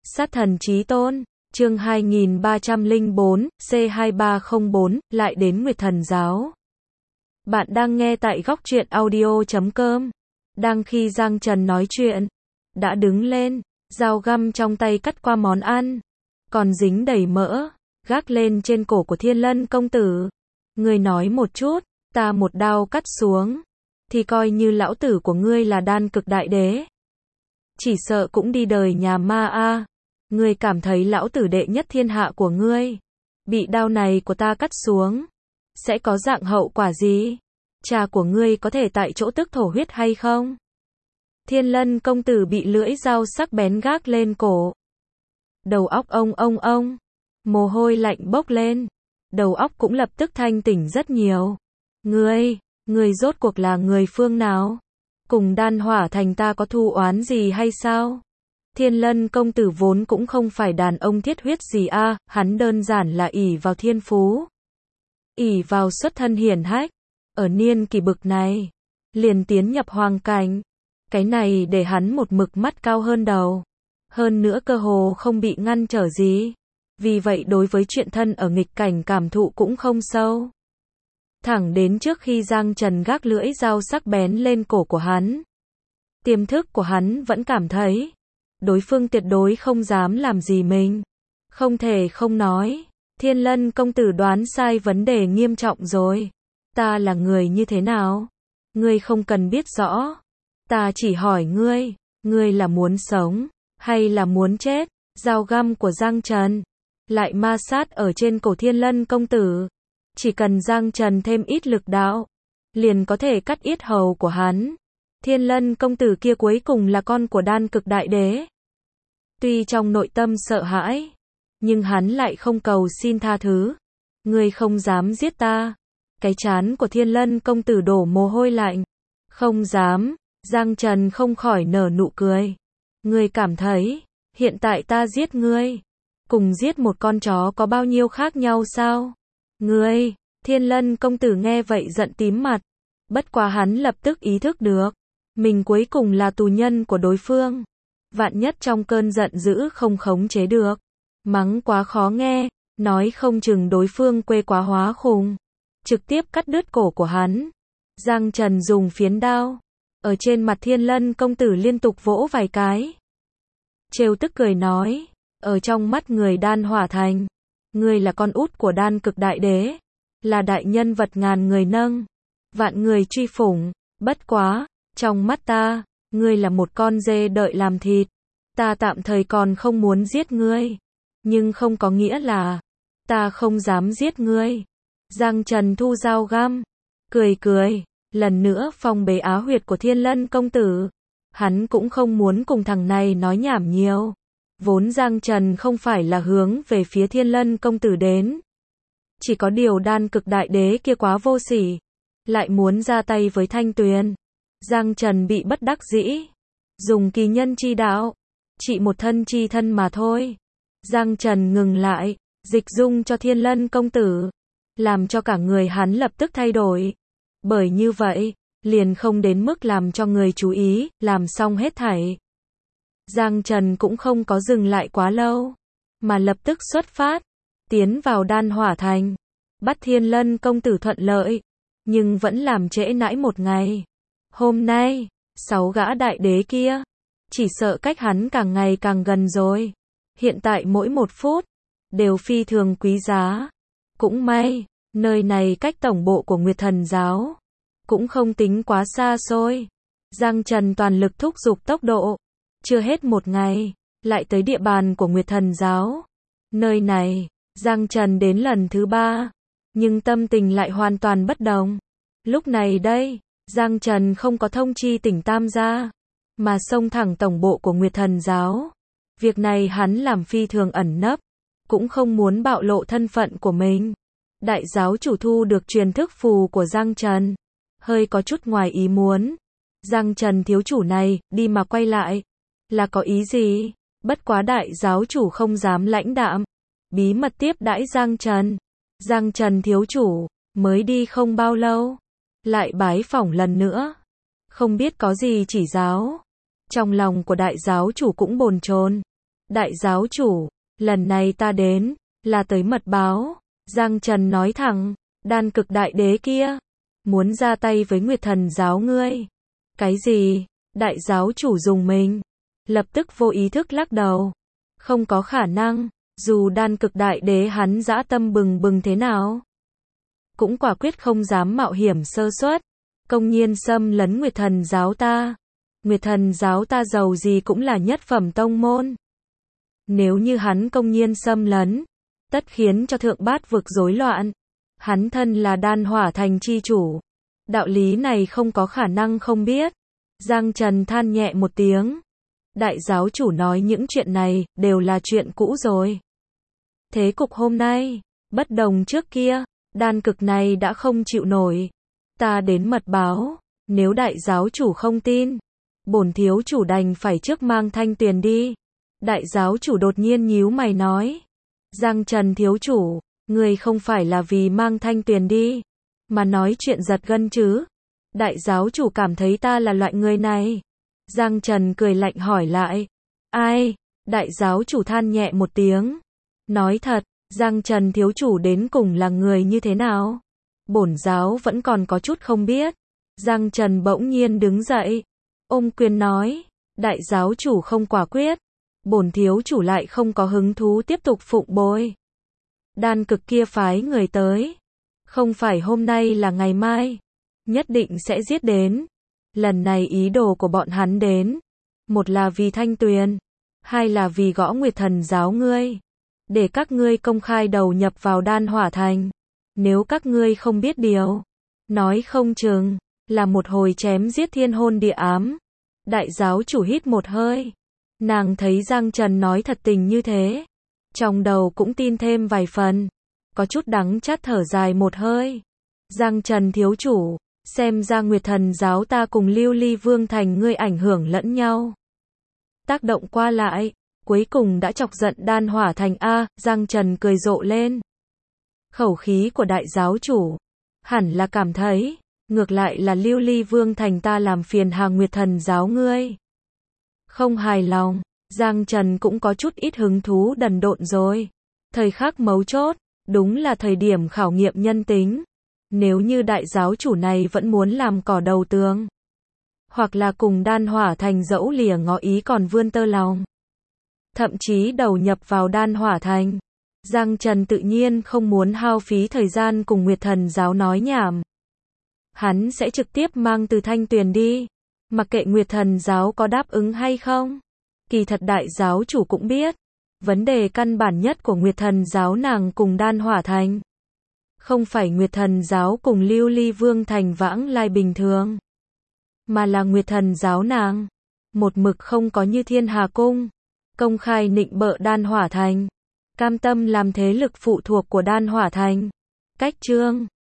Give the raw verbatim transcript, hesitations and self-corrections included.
Sát thần chí tôn, chương hai nghìn ba trăm lẻ bốn, C hai ba không bốn, lại đến Nguyệt Thần giáo. Bạn đang nghe tại góc truyện audio chấm com. Đang khi Giang Trần nói chuyện, đã đứng lên, dao găm trong tay cắt qua món ăn, còn dính đầy mỡ, gác lên trên cổ của Thiên Lân công tử. Ngươi nói một chút, ta một đao cắt xuống, thì coi như lão tử của ngươi là đan cực đại đế. Chỉ sợ cũng đi đời nhà ma a. Ngươi cảm thấy lão tử đệ nhất thiên hạ của ngươi, bị đao này của ta cắt xuống, sẽ có dạng hậu quả gì? Cha của ngươi có thể tại chỗ tức thổ huyết hay không? Thiên Lân công tử bị lưỡi dao sắc bén gác lên cổ. Đầu óc ông ông ông, mồ hôi lạnh bốc lên, đầu óc cũng lập tức thanh tỉnh rất nhiều. Ngươi, ngươi rốt cuộc là người phương nào? Cùng Đan Hỏa Thành ta có thù oán gì hay sao? Thiên Lân công tử vốn cũng không phải đàn ông thiết huyết gì a, à, hắn đơn giản là ỷ vào thiên phú, ỷ vào xuất thân hiển hách, ở niên kỳ bực này, liền tiến nhập hoàng cảnh. Cái này để hắn một mực mắt cao hơn đầu, hơn nữa cơ hồ không bị ngăn trở gì. Vì vậy đối với chuyện thân ở nghịch cảnh cảm thụ cũng không sâu. Thẳng đến trước khi Giang Trần gác lưỡi dao sắc bén lên cổ của hắn, tiềm thức của hắn vẫn cảm thấy đối phương tuyệt đối không dám làm gì mình. Không thể không nói, Thiên Lân công tử đoán sai vấn đề nghiêm trọng rồi. Ta là người như thế nào? Ngươi không cần biết rõ. Ta chỉ hỏi ngươi, ngươi là muốn sống, hay là muốn chết? Dao găm của Giang Trần lại ma sát ở trên cổ Thiên Lân công tử. Chỉ cần Giang Trần thêm ít lực đạo, liền có thể cắt yết hầu của hắn. Thiên Lân công tử kia cuối cùng là con của đan cực đại đế. Tuy trong nội tâm sợ hãi, nhưng hắn lại không cầu xin tha thứ. Ngươi không dám giết ta. Cái trán của Thiên Lân công tử đổ mồ hôi lạnh. Không dám. Giang Trần không khỏi nở nụ cười. Ngươi cảm thấy, hiện tại ta giết ngươi, cùng giết một con chó có bao nhiêu khác nhau sao? Ngươi, Thiên Lân công tử nghe vậy giận tím mặt. Bất quá hắn lập tức ý thức được, mình cuối cùng là tù nhân của đối phương. Vạn nhất trong cơn giận dữ không khống chế được, mắng quá khó nghe, nói không chừng đối phương quê quá hóa khùng, trực tiếp cắt đứt cổ của hắn. Giang Trần dùng phiến đao ở trên mặt Thiên Lân công tử liên tục vỗ vài cái, trêu tức cười nói, ở trong mắt người Đan Hỏa Thành, ngươi là con út của đan cực đại đế, là đại nhân vật ngàn người nâng, vạn người truy phủng. Bất quá, trong mắt ta, ngươi là một con dê đợi làm thịt. Ta tạm thời còn không muốn giết ngươi, nhưng không có nghĩa là ta không dám giết ngươi. Giang Trần thu dao găm, cười cười, lần nữa phong bế á huyệt của Thiên Lân công tử. Hắn cũng không muốn cùng thằng này nói nhảm nhiều. Vốn Giang Trần không phải là hướng về phía Thiên Lân công tử đến. Chỉ có điều đan cực đại đế kia quá vô sỉ, lại muốn ra tay với Thanh Tuyền. Giang Trần bị bất đắc dĩ, dùng kỳ nhân chi đạo, trị một thân chi thân mà thôi. Giang Trần ngừng lại, dịch dung cho Thiên Lân công tử, làm cho cả người hắn lập tức thay đổi. Bởi như vậy, liền không đến mức làm cho người chú ý, làm xong hết thảy. Giang Trần cũng không có dừng lại quá lâu, mà lập tức xuất phát, tiến vào Đan Hỏa Thành, bắt Thiên Lân công tử thuận lợi, nhưng vẫn làm trễ nãi một ngày. Hôm nay, sáu gã đại đế kia, chỉ sợ cách hắn càng ngày càng gần rồi. Hiện tại mỗi một phút, đều phi thường quý giá. Cũng may, nơi này cách tổng bộ của Nguyệt Thần giáo, cũng không tính quá xa xôi. Giang Trần toàn lực thúc giục tốc độ. Chưa hết một ngày, lại tới địa bàn của Nguyệt Thần giáo. Nơi này, Giang Trần đến lần thứ ba, nhưng tâm tình lại hoàn toàn bất đồng. Lúc này đây, Giang Trần không có thông chi tỉnh Tam gia, mà xông thẳng tổng bộ của Nguyệt Thần giáo. Việc này hắn làm phi thường ẩn nấp, cũng không muốn bạo lộ thân phận của mình. Đại giáo chủ thu được truyền thức phù của Giang Trần, hơi có chút ngoài ý muốn. Giang Trần thiếu chủ này, đi mà quay lại, là có ý gì? Bất quá đại giáo chủ không dám lãnh đạm, bí mật tiếp đãi Giang Trần. Giang Trần thiếu chủ, mới đi không bao lâu, lại bái phỏng lần nữa. Không biết có gì chỉ giáo. Trong lòng của đại giáo chủ cũng bồn chồn. Đại giáo chủ, lần này ta đến, là tới mật báo. Giang Trần nói thẳng, đan cực đại đế kia, muốn ra tay với Nguyệt Thần giáo ngươi. Cái gì? Đại giáo chủ dùng mình, lập tức vô ý thức lắc đầu. Không có khả năng, dù đan cực đại đế hắn dã tâm bừng bừng thế nào, cũng quả quyết không dám mạo hiểm sơ suất, công nhiên xâm lấn Nguyệt Thần giáo ta. Nguyệt Thần giáo ta giàu gì cũng là nhất phẩm tông môn. Nếu như hắn công nhiên xâm lấn, tất khiến cho thượng bát vực rối loạn. Hắn thân là đan hỏa thành chi chủ, đạo lý này không có khả năng không biết. Giang Trần than nhẹ một tiếng. Đại giáo chủ nói những chuyện này đều là chuyện cũ rồi. Thế cục hôm nay, bất đồng trước kia, đan cực này đã không chịu nổi. Ta đến mật báo, nếu đại giáo chủ không tin, bổn thiếu chủ đành phải trước mang Thanh Tuyền đi. Đại giáo chủ đột nhiên nhíu mày nói. Giang Trần thiếu chủ, người không phải là vì mang Thanh Tuyền đi, mà nói chuyện giật gân chứ? Đại giáo chủ cảm thấy ta là loại người này. Giang Trần cười lạnh hỏi lại. Ai? Đại giáo chủ than nhẹ một tiếng. Nói thật, Giang Trần thiếu chủ đến cùng là người như thế nào? Bổn giáo vẫn còn có chút không biết. Giang Trần bỗng nhiên đứng dậy, ôm quyền nói. Đại giáo chủ không quả quyết, bổn thiếu chủ lại không có hứng thú tiếp tục phụng bồi. Đan cực kia phái người tới, không phải hôm nay là ngày mai, nhất định sẽ giết đến. Lần này ý đồ của bọn hắn đến, một là vì Thanh Tuyền, hai là vì gõ Nguyệt Thần giáo ngươi, để các ngươi công khai đầu nhập vào đan hỏa thành. Nếu các ngươi không biết điều, nói không chừng là một hồi chém giết thiên hôn địa ám. Đại giáo chủ hít một hơi, nàng thấy Giang Trần nói thật tình như thế, trong đầu cũng tin thêm vài phần, có chút đắng chát thở dài một hơi. Giang Trần thiếu chủ, xem ra Nguyệt Thần giáo ta cùng Lưu Ly Vương thành ngươi ảnh hưởng lẫn nhau, tác động qua lại, cuối cùng đã chọc giận đan hỏa thành a. Giang Trần cười rộ lên. Khẩu khí của đại giáo chủ, hẳn là cảm thấy, ngược lại là Lưu Ly Vương thành ta làm phiền hà Nguyệt Thần giáo ngươi. Không hài lòng, Giang Trần cũng có chút ít hứng thú đần độn rồi. Thời khắc mấu chốt, đúng là thời điểm khảo nghiệm nhân tính. Nếu như đại giáo chủ này vẫn muốn làm cỏ đầu tường, hoặc là cùng đan hỏa thành dẫu lìa ngó ý còn vươn tơ lòng, thậm chí đầu nhập vào đan hỏa thành, Giang Trần tự nhiên không muốn hao phí thời gian cùng Nguyệt Thần giáo nói nhảm. Hắn sẽ trực tiếp mang từ Thanh Tuyền đi, mặc kệ Nguyệt Thần giáo có đáp ứng hay không. Kỳ thật đại giáo chủ cũng biết, vấn đề căn bản nhất của Nguyệt Thần giáo nàng cùng đan hỏa thành, không phải Nguyệt Thần giáo cùng Lưu Ly Vương thành vãng lai bình thường, mà là Nguyệt Thần giáo nàng một mực không có như Thiên Hà cung, công khai nịnh bợ đan hỏa thành, cam tâm làm thế lực phụ thuộc của đan hỏa thành. Cách chương